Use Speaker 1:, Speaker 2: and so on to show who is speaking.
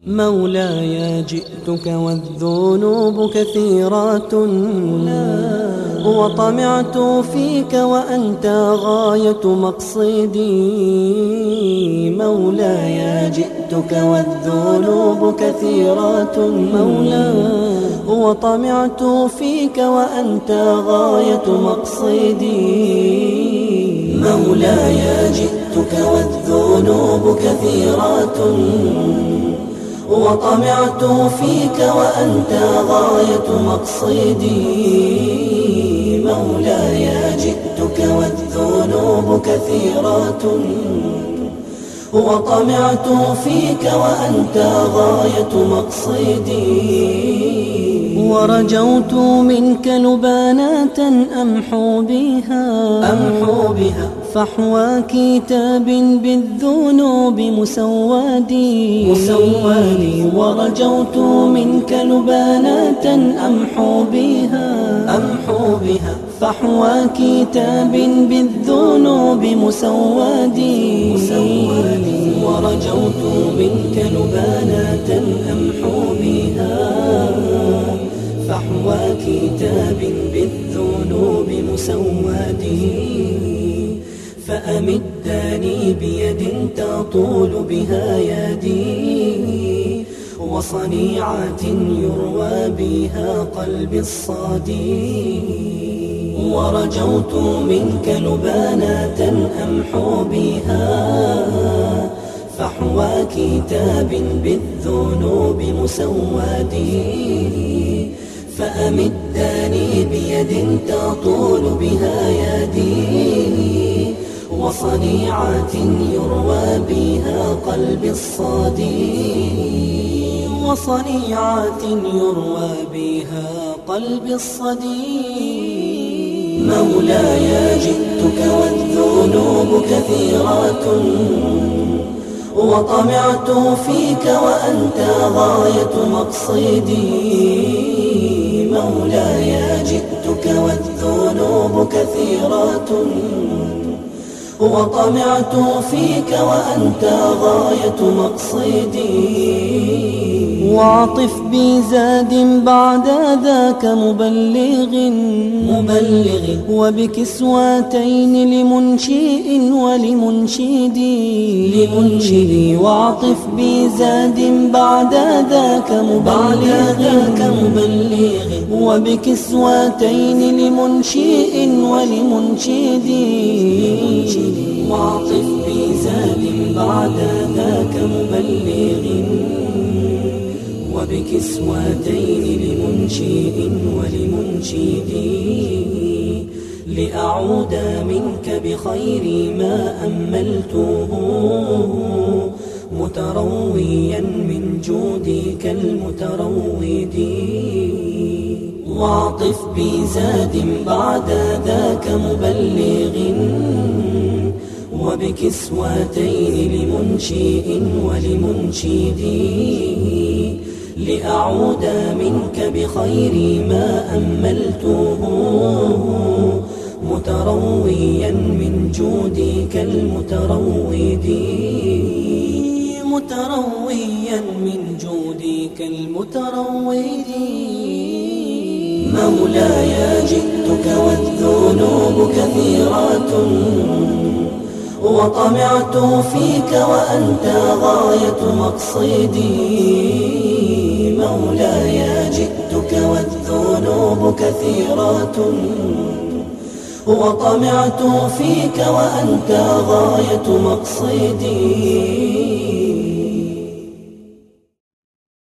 Speaker 1: مولاي جئتك والذنوب كثيرات، وطمعت فيك وأنت غاية مقصدي. مولاي جئتك والذنوب كثيرات، وطمعت فيك وأنت غاية مقصدي. مولاي جئتك والذنوب كثيرات، وطمعت فيك وأنت غاية مقصدي. مولاي جئتك والذنوب كثيرات، وطمعت فيك وأنت غاية مقصدي. ورجوت منك لبانات أمحو بها فحوى كتاب بالذنوب مسودي. ورجوت منك لبانات أمحو بها فحوى كتاب بالذنوب مسودي. ورجوت منك لبانات أمحو بها فحوى كتاب بالذنوب مسودي. فأمدني بيد تطول بها يدي، وصنيعة يروى بها قلبي الصدي. ورجوت منك لبانات أمحو بها فحوى كتاب بالذنوب مسودي. فأمدني بيد تطول بها يدي، وصنيعة يروى بها قلبي الصدي. وصنيعة يروى بها قلبي الصدي. مولاي جئتك والذنوب كثيرات، وطمعت فيك وأنت غاية مقصدي. مولاي جئتك والذنوب كثيرات، وطمعت فيك وأنت غاية مقصدي. وعطف بزاد بعد ذاك مبلغ وبكسوتين لمنشئ ولمنشدي. وعطف بزاد بعد ذاك مبلغ وبكسوتين لمنشئ ولمنشدي. وعطف بزاد بعد ذاك مبلغ وبكسوتين لمنشئ ولمنشدي. لأعود منك بخير ما أملته، مترويا من جودك المترود. وعطف بزاد بعد ذاك مبلغ وبكسوتين لمنشئ ولمنشدي. لأعود منك بخير ما أملته، مترويا من جودك المترود. مترويا من جودك المترود. مولاي جئتك والذنوب كثيرات، وطمعت فيك وأنت غاية مقصدي. مولاي جئتك والذنوب كثيرات، وطمعت فيك وأنت غاية مقصدي.